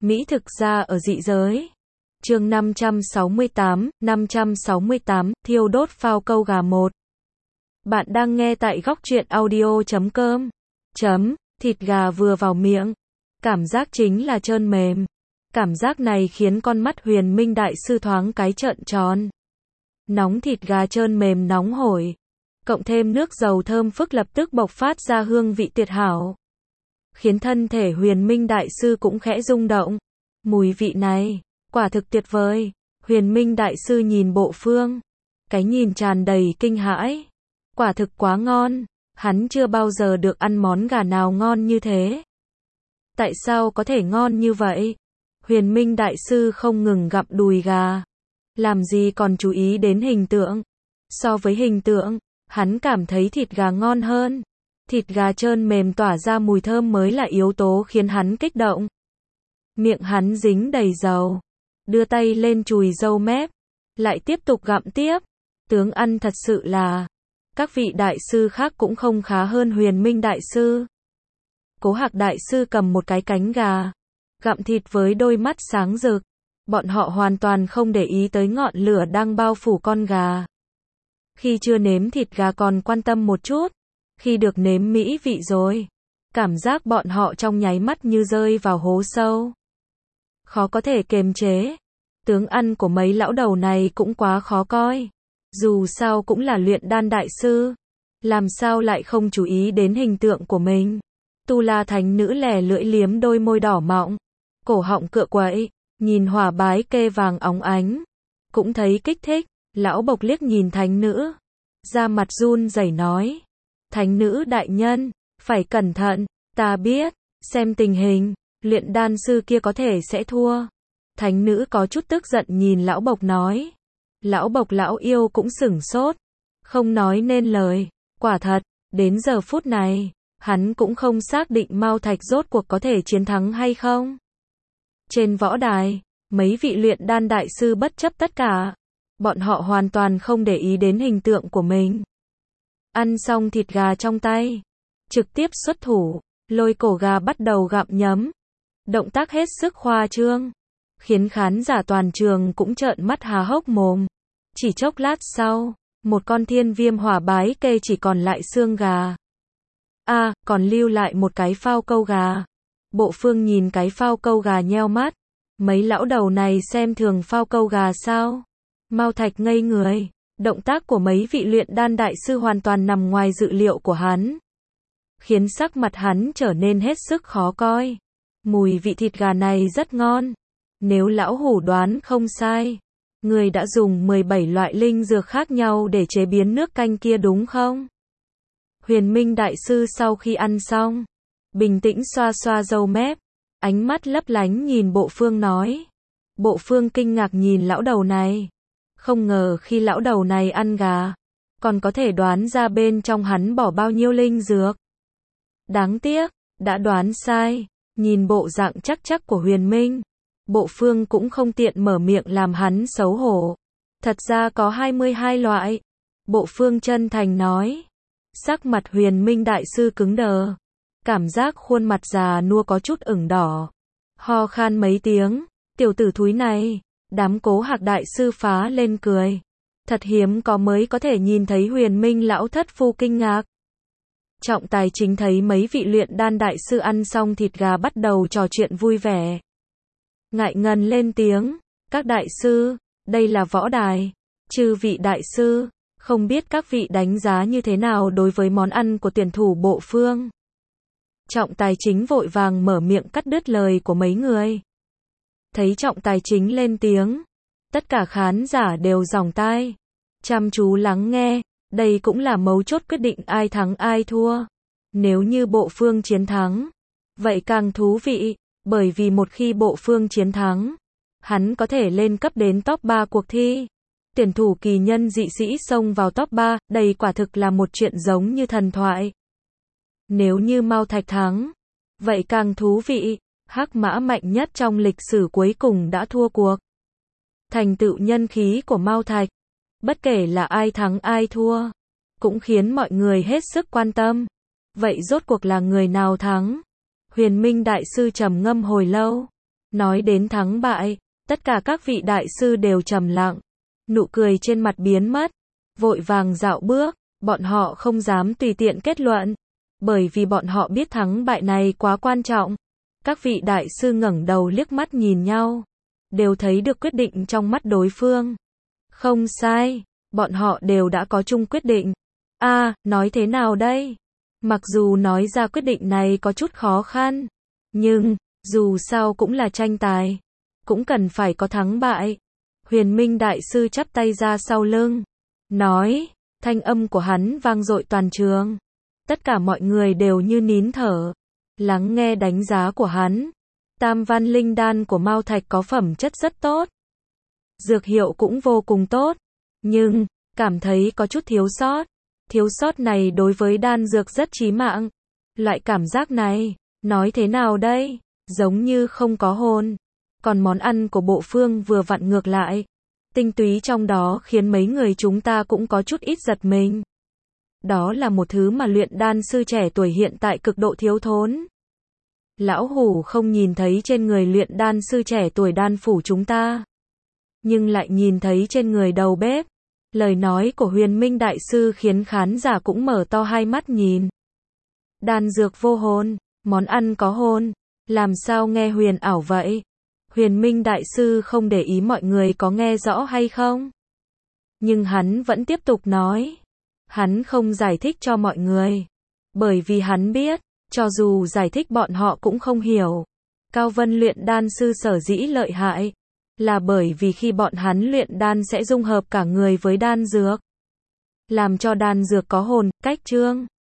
Mỹ thực ra ở dị giới. Chương 568, thiêu đốt phao câu gà 1. Bạn đang nghe tại góc truyện audio.com. Thịt gà vừa vào miệng, cảm giác chính là trơn mềm. Cảm giác này khiến con mắt Huyền Minh đại sư thoáng cái trợn tròn. Nóng thịt gà trơn mềm nóng hổi, cộng thêm nước dầu thơm phức lập tức bộc phát ra hương vị tuyệt hảo, khiến thân thể Huyền Minh đại sư cũng khẽ rung động. Mùi vị này, quả thực tuyệt vời. Huyền Minh đại sư nhìn Bộ Phương, cái nhìn tràn đầy kinh hãi. Quả thực quá ngon, hắn chưa bao giờ được ăn món gà nào ngon như thế. Tại sao có thể ngon như vậy? Huyền Minh đại sư không ngừng gặm đùi gà, làm gì còn chú ý đến hình tượng. So với hình tượng, hắn cảm thấy thịt gà ngon hơn. Thịt gà trơn mềm tỏa ra mùi thơm mới là yếu tố khiến hắn kích động. Miệng hắn dính đầy dầu, đưa tay lên chùi râu mép, lại tiếp tục gặm tiếp. Tướng ăn thật sự là, các vị đại sư khác cũng không khá hơn Huyền Minh đại sư. Cố Hạc đại sư cầm một cái cánh gà, gặm thịt với đôi mắt sáng rực. Bọn họ hoàn toàn không để ý tới ngọn lửa đang bao phủ con gà. Khi chưa nếm thịt gà còn quan tâm một chút, khi được nếm mỹ vị rồi, cảm giác bọn họ trong nháy mắt như rơi vào hố sâu. Khó có thể kiềm chế. Tướng ăn của mấy lão đầu này cũng quá khó coi. Dù sao cũng là luyện đan đại sư, làm sao lại không chú ý đến hình tượng của mình. Tu La thánh nữ lè lưỡi liếm đôi môi đỏ mọng, cổ họng cựa quậy, nhìn hỏa bái kê vàng óng ánh, cũng thấy kích thích. Lão Bộc liếc nhìn thánh nữ, da mặt run rẩy nói: "Thánh nữ đại nhân, phải cẩn thận, ta biết, xem tình hình, luyện đan sư kia có thể sẽ thua." Thánh nữ có chút tức giận nhìn Lão Bộc nói. Lão Bộc lão yêu cũng sửng sốt, không nói nên lời. Quả thật, đến giờ phút này, hắn cũng không xác định Mao Thạch rốt cuộc có thể chiến thắng hay không. Trên võ đài, mấy vị luyện đan đại sư bất chấp tất cả. Bọn họ hoàn toàn không để ý đến hình tượng của mình. Ăn xong thịt gà trong tay, trực tiếp xuất thủ, lôi cổ gà bắt đầu gặm nhấm. Động tác hết sức khoa trương, khiến khán giả toàn trường cũng trợn mắt há hốc mồm. Chỉ chốc lát sau, một con thiên viêm hỏa bái kê chỉ còn lại xương gà. Còn lưu lại một cái phao câu gà. Bộ Phương nhìn cái phao câu gà nheo mắt. Mấy lão đầu này xem thường phao câu gà sao? Mao Thạch ngây người. Động tác của mấy vị luyện đan đại sư hoàn toàn nằm ngoài dự liệu của hắn, khiến sắc mặt hắn trở nên hết sức khó coi. Mùi vị thịt gà này rất ngon. Nếu lão hủ đoán không sai, người đã dùng 17 loại linh dược khác nhau để chế biến nước canh kia đúng không? Huyền Minh đại sư sau khi ăn xong, bình tĩnh xoa xoa râu mép, ánh mắt lấp lánh nhìn Bộ Phương nói. Bộ Phương kinh ngạc nhìn lão đầu này. Không ngờ khi lão đầu này ăn gà, còn có thể đoán ra bên trong hắn bỏ bao nhiêu linh dược. Đáng tiếc, đã đoán sai. Nhìn bộ dạng chắc của Huyền Minh, Bộ Phương cũng không tiện mở miệng làm hắn xấu hổ. Thật ra có 22 loại. Bộ Phương chân thành nói. Sắc mặt Huyền Minh đại sư cứng đờ, cảm giác khuôn mặt già nua có chút ửng đỏ, ho khan mấy tiếng. Tiểu tử thúi này. Đám Cố Hạc đại sư phá lên cười. Thật hiếm có mới có thể nhìn thấy Huyền Minh lão thất phu kinh ngạc. Trọng tài chính thấy mấy vị luyện đan đại sư ăn xong thịt gà bắt đầu trò chuyện vui vẻ. Ngại ngần lên tiếng. Các đại sư, đây là võ đài. Chư vị đại sư, không biết các vị đánh giá như thế nào đối với món ăn của tuyển thủ Bộ Phương. Trọng tài chính vội vàng mở miệng cắt đứt lời của mấy người. Thấy trọng tài chính lên tiếng, tất cả khán giả đều dòng tai, chăm chú lắng nghe. Đây cũng là mấu chốt quyết định ai thắng ai thua. Nếu như Bộ Phương chiến thắng, vậy càng thú vị, bởi vì một khi Bộ Phương chiến thắng, hắn có thể lên cấp đến top 3 cuộc thi. Tuyển thủ kỳ nhân dị sĩ xông vào top 3, đây quả thực là một chuyện giống như thần thoại. Nếu như Mao Thạch thắng, vậy càng thú vị. Hắc mã mạnh nhất trong lịch sử cuối cùng đã thua cuộc. Thành tựu nhân khí của Mao Thạch, bất kể là ai thắng ai thua, cũng khiến mọi người hết sức quan tâm. Vậy rốt cuộc là người nào thắng? Huyền Minh đại sư trầm ngâm hồi lâu, Nói đến thắng bại, tất cả các vị đại sư đều trầm lặng, nụ cười trên mặt biến mất, vội vàng dạo bước, bọn họ không dám tùy tiện kết luận, bởi vì bọn họ biết thắng bại này quá quan trọng. Các vị đại sư ngẩng đầu liếc mắt nhìn nhau, đều thấy được quyết định trong mắt đối phương. Không sai, bọn họ đều đã có chung quyết định. Nói thế nào đây? Mặc dù nói ra quyết định này có chút khó khăn, nhưng, dù sao cũng là tranh tài, cũng cần phải có thắng bại. Huyền Minh Đại Sư chắp tay ra sau lưng, nói, thanh âm của hắn vang dội toàn trường. Tất cả mọi người đều như nín thở, lắng nghe đánh giá của hắn. Tam Văn Linh Đan của Mao Thạch có phẩm chất rất tốt, dược hiệu cũng vô cùng tốt, nhưng, cảm thấy có chút thiếu sót. Thiếu sót này đối với đan dược rất chí mạng. Loại cảm giác này, nói thế nào đây? Giống như không có hồn. Còn món ăn của Bộ Phương vừa vặn ngược lại. Tinh túy trong đó khiến mấy người chúng ta cũng có chút ít giật mình. Đó là một thứ mà luyện đan sư trẻ tuổi hiện tại cực độ thiếu thốn. Lão Hủ không nhìn thấy trên người luyện đan sư trẻ tuổi đan phủ chúng ta, nhưng lại nhìn thấy trên người đầu bếp. Lời nói của Huyền Minh Đại Sư khiến khán giả cũng mở to hai mắt nhìn. Đan dược vô hồn, món ăn có hồn, làm sao nghe huyền ảo vậy? Huyền Minh Đại Sư không để ý mọi người có nghe rõ hay không, nhưng hắn vẫn tiếp tục nói. Hắn không giải thích cho mọi người, bởi vì hắn biết, cho dù giải thích bọn họ cũng không hiểu. Cao Vân luyện đan sư sở dĩ lợi hại, là bởi vì khi bọn hắn luyện đan sẽ dung hợp cả người với đan dược, làm cho đan dược có hồn, cách chương.